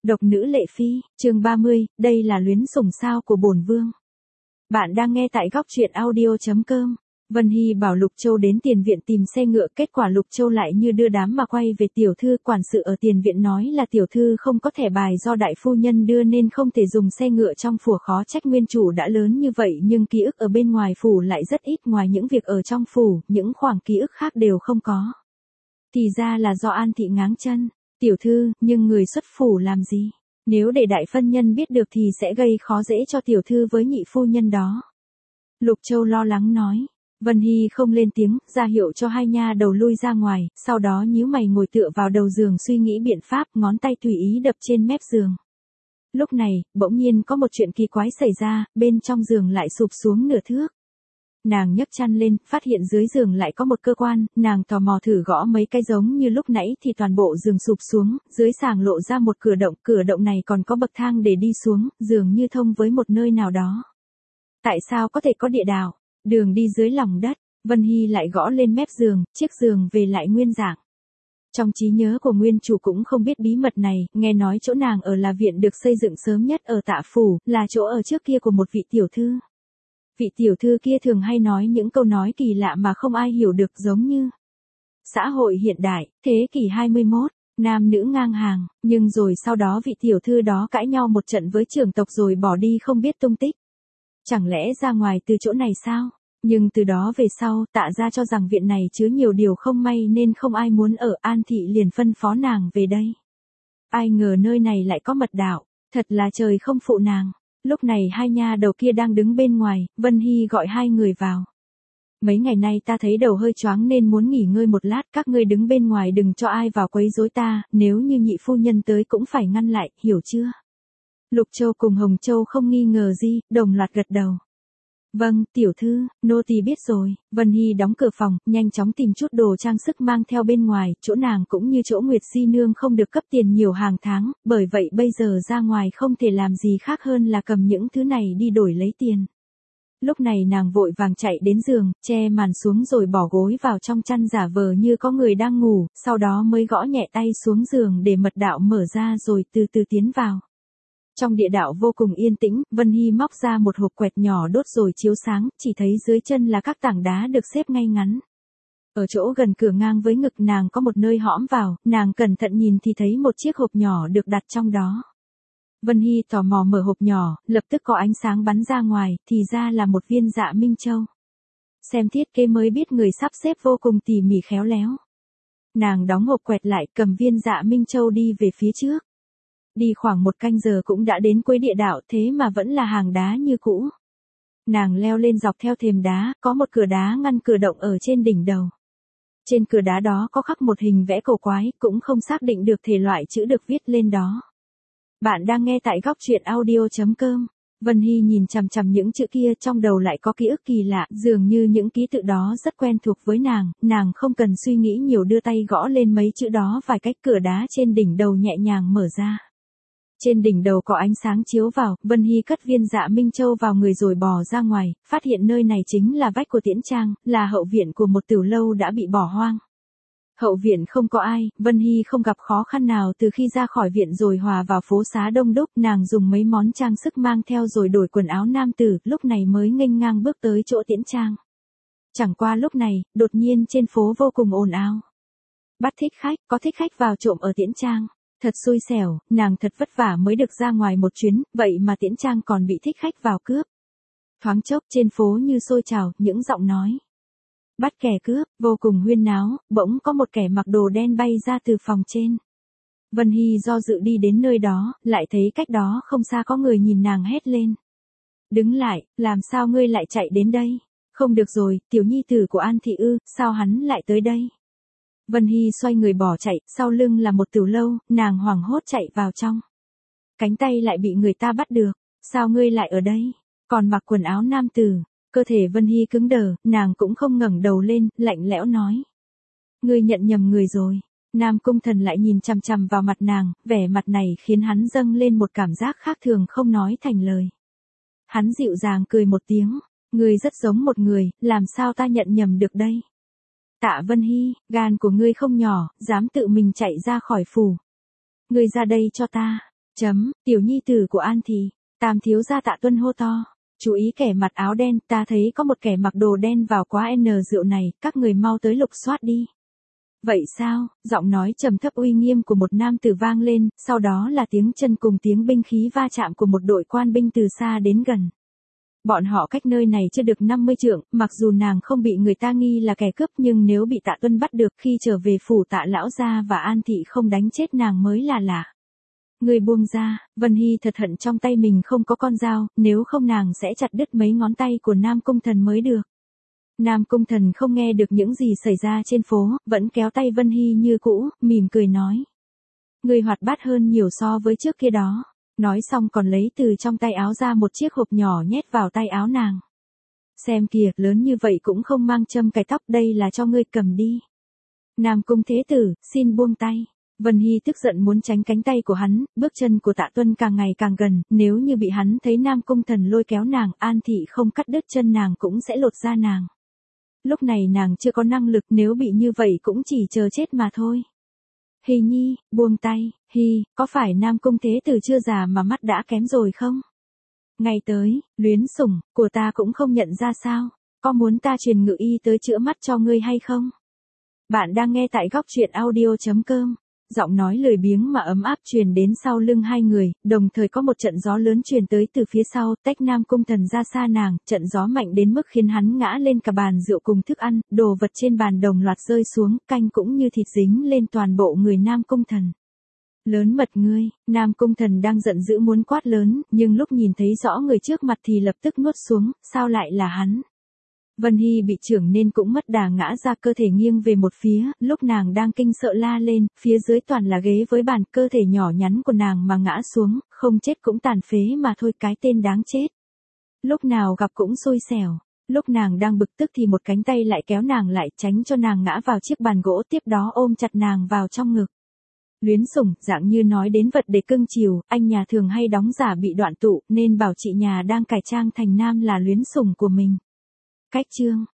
Độc nữ Lệ Phi, chương 30, đây là luyến sủng sao của bổn vương. Bạn đang nghe tại góc truyện audio.com. Vân Hy bảo Lục Châu đến tiền viện tìm xe ngựa, kết quả Lục Châu lại như đưa đám mà quay về. Tiểu thư quản sự ở tiền viện nói là tiểu thư không có thẻ bài do đại phu nhân đưa nên không thể dùng xe ngựa trong phủ, khó trách nguyên chủ đã lớn như vậy nhưng ký ức ở bên ngoài phủ lại rất ít, ngoài những việc ở trong phủ, những khoảng ký ức khác đều không có. Thì ra là do An Thị ngáng chân. Tiểu thư, nhưng người xuất phủ làm gì? Nếu để đại phân nhân biết được thì sẽ gây khó dễ cho tiểu thư với nhị phu nhân đó. Lục Châu lo lắng nói. Vân Hy không lên tiếng, ra hiệu cho hai nha đầu lui ra ngoài, sau đó nhíu mày ngồi tựa vào đầu giường suy nghĩ biện pháp, ngón tay tùy ý đập trên mép giường. Lúc này, bỗng nhiên có một chuyện kỳ quái xảy ra, bên trong giường lại sụp xuống nửa thước. Nàng nhấc chăn lên, phát hiện dưới giường lại có một cơ quan, nàng tò mò thử gõ mấy cái giống như lúc nãy thì toàn bộ giường sụp xuống, dưới sàng lộ ra một cửa động này còn có bậc thang để đi xuống, dường như thông với một nơi nào đó. Tại sao có thể có địa đạo, đường đi dưới lòng đất? Vân Hy lại gõ lên mép giường, chiếc giường về lại nguyên dạng. Trong trí nhớ của nguyên chủ cũng không biết bí mật này, nghe nói chỗ nàng ở là viện được xây dựng sớm nhất ở Tạ Phủ, là chỗ ở trước kia của một vị tiểu thư. Vị tiểu thư kia thường hay nói những câu nói kỳ lạ mà không ai hiểu được, giống như xã hội hiện đại, thế kỷ 21, nam nữ ngang hàng, nhưng rồi sau đó vị tiểu thư đó cãi nhau một trận với trưởng tộc rồi bỏ đi không biết tung tích. Chẳng lẽ ra ngoài từ chỗ này sao? Nhưng từ đó về sau, Tạ gia cho rằng viện này chứa nhiều điều không may nên không ai muốn ở, An Thị liền phân phó nàng về đây. Ai ngờ nơi này lại có mật đạo, thật là trời không phụ nàng. Lúc này hai nha đầu kia đang đứng bên ngoài, Vân Hy gọi hai người vào. Mấy ngày nay ta thấy đầu hơi choáng nên muốn nghỉ ngơi một lát, các ngươi đứng bên ngoài đừng cho ai vào quấy rối ta, nếu như nhị phu nhân tới cũng phải ngăn lại, hiểu chưa? Lục Châu cùng Hồng Châu không nghi ngờ gì, đồng loạt gật đầu. Vâng, tiểu thư, nô tỳ biết rồi. Vân Hy đóng cửa phòng, nhanh chóng tìm chút đồ trang sức mang theo bên ngoài, chỗ nàng cũng như chỗ Nguyệt Di Nương không được cấp tiền nhiều hàng tháng, bởi vậy bây giờ ra ngoài không thể làm gì khác hơn là cầm những thứ này đi đổi lấy tiền. Lúc này nàng vội vàng chạy đến giường, che màn xuống rồi bỏ gối vào trong chăn giả vờ như có người đang ngủ, sau đó mới gõ nhẹ tay xuống giường để mật đạo mở ra rồi từ từ tiến vào. Trong địa đạo vô cùng yên tĩnh, Vân Hy móc ra một hộp quẹt nhỏ đốt rồi chiếu sáng, chỉ thấy dưới chân là các tảng đá được xếp ngay ngắn. Ở chỗ gần cửa ngang với ngực nàng có một nơi hõm vào, nàng cẩn thận nhìn thì thấy một chiếc hộp nhỏ được đặt trong đó. Vân Hy tò mò mở hộp nhỏ, lập tức có ánh sáng bắn ra ngoài, thì ra là một viên dạ minh châu. Xem thiết kế mới biết người sắp xếp vô cùng tỉ mỉ khéo léo. Nàng đóng hộp quẹt lại, cầm viên dạ minh châu đi về phía trước. Đi khoảng một canh giờ cũng đã đến cuối địa đạo, thế mà vẫn là hàng đá như cũ. Nàng leo lên dọc theo thềm đá, có một cửa đá ngăn cửa động ở trên đỉnh đầu. Trên cửa đá đó có khắc một hình vẽ cổ quái, cũng không xác định được thể loại chữ được viết lên đó. Bạn đang nghe tại góc truyện audio.com. Vân Hy nhìn chằm chằm những chữ kia, trong đầu lại có ký ức kỳ lạ, dường như những ký tự đó rất quen thuộc với nàng không cần suy nghĩ nhiều đưa tay gõ lên mấy chữ đó vài cách, cửa đá trên đỉnh đầu nhẹ nhàng mở ra. Trên đỉnh đầu có ánh sáng chiếu vào, Vân Hy cất viên dạ minh châu vào người rồi bò ra ngoài, phát hiện nơi này chính là vách của Tiễn Trang, là hậu viện của một tiểu lâu đã bị bỏ hoang. Hậu viện không có ai, Vân Hy không gặp khó khăn nào từ khi ra khỏi viện rồi hòa vào phố xá đông đúc, nàng dùng mấy món trang sức mang theo rồi đổi quần áo nam tử, lúc này mới nghênh ngang bước tới chỗ Tiễn Trang. Chẳng qua lúc này, đột nhiên trên phố vô cùng ồn ào. Bắt thích khách, có thích khách vào trộm ở Tiễn Trang. Thật xui xẻo, nàng thật vất vả mới được ra ngoài một chuyến, vậy mà Tiễn Trang còn bị thích khách vào cướp. Thoáng chốc trên phố như sôi trào, những giọng nói bắt kẻ cướp, vô cùng huyên náo, bỗng có một kẻ mặc đồ đen bay ra từ phòng trên. Vân Hy do dự đi đến nơi đó, lại thấy cách đó không xa có người nhìn nàng hét lên. Đứng lại, làm sao ngươi lại chạy đến đây? Không được rồi, tiểu nhi tử của An Thị ư, sao hắn lại tới đây? Vân Hy xoay người bỏ chạy, sau lưng là một tiểu lâu, nàng hoảng hốt chạy vào trong. Cánh tay lại bị người ta bắt được, sao ngươi lại ở đây? Còn mặc quần áo nam tử. Cơ thể Vân Hy cứng đờ, nàng cũng không ngẩng đầu lên, lạnh lẽo nói. Ngươi nhận nhầm người rồi. Nam Cung Thần lại nhìn chằm chằm vào mặt nàng, vẻ mặt này khiến hắn dâng lên một cảm giác khác thường không nói thành lời. Hắn dịu dàng cười một tiếng, ngươi rất giống một người, làm sao ta nhận nhầm được đây? Tạ Vân Hy, gan của ngươi không nhỏ, dám tự mình chạy ra khỏi phủ. Ngươi ra đây cho ta. Tiểu nhi tử của An Thị, Tam thiếu gia Tạ Tuân hô to. Chú ý kẻ mặc áo đen, ta thấy có một kẻ mặc đồ đen vào quán rượu này, các người mau tới lục soát đi. Vậy sao, giọng nói trầm thấp uy nghiêm của một nam tử vang lên, sau đó là tiếng chân cùng tiếng binh khí va chạm của một đội quan binh từ xa đến gần. Bọn họ cách nơi này chưa được 50 trượng, mặc dù nàng không bị người ta nghi là kẻ cướp nhưng nếu bị Tạ Tuân bắt được khi trở về phủ Tạ lão gia và An Thị không đánh chết nàng mới là lạ. Người buông ra, Vân Hy thật hận trong tay mình không có con dao, nếu không nàng sẽ chặt đứt mấy ngón tay của Nam Cung Thần mới được. Nam Cung Thần không nghe được những gì xảy ra trên phố, vẫn kéo tay Vân Hy như cũ, mỉm cười nói. Người hoạt bát hơn nhiều so với trước kia đó. Nói xong còn lấy từ trong tay áo ra một chiếc hộp nhỏ nhét vào tay áo nàng. Xem kìa, lớn như vậy cũng không mang châm cài tóc, đây là cho ngươi cầm đi. Nam Cung thế tử, xin buông tay. Vân Hy tức giận muốn tránh cánh tay của hắn, bước chân của Tạ Tuân càng ngày càng gần, nếu như bị hắn thấy Nam Cung Thần lôi kéo nàng, An Thị không cắt đứt chân nàng cũng sẽ lột da nàng. Lúc này nàng chưa có năng lực, nếu bị như vậy cũng chỉ chờ chết mà thôi. Hy nhi, buông tay, Hy, có phải Nam Cung thế tử chưa già mà mắt đã kém rồi không? Ngày tới, luyến sủng, của ta cũng không nhận ra sao, có muốn ta truyền ngự y tới chữa mắt cho ngươi hay không? Bạn đang nghe tại góc truyện audio.com. Giọng nói lười biếng mà ấm áp truyền đến sau lưng hai người, đồng thời có một trận gió lớn truyền tới từ phía sau, tách Nam Cung Thần ra xa nàng, trận gió mạnh đến mức khiến hắn ngã lên cả bàn rượu cùng thức ăn, đồ vật trên bàn đồng loạt rơi xuống, canh cũng như thịt dính lên toàn bộ người Nam Cung Thần. Lớn mật ngươi, Nam Cung Thần đang giận dữ muốn quát lớn, nhưng lúc nhìn thấy rõ người trước mặt thì lập tức nuốt xuống, sao lại là hắn? Vân Hy bị chưởng nên cũng mất đà ngã ra, cơ thể nghiêng về một phía, lúc nàng đang kinh sợ la lên, phía dưới toàn là ghế với bàn, cơ thể nhỏ nhắn của nàng mà ngã xuống, không chết cũng tàn phế mà thôi, cái tên đáng chết. Lúc nào gặp cũng xui xẻo, lúc nàng đang bực tức thì một cánh tay lại kéo nàng lại, tránh cho nàng ngã vào chiếc bàn gỗ, tiếp đó ôm chặt nàng vào trong ngực. Luyến sủng, dạng như nói đến vật để cưng chiều, anh nhà thường hay đóng giả bị đoạn tụ, nên bảo chị nhà đang cải trang thành nam là luyến sủng của mình. Cách chương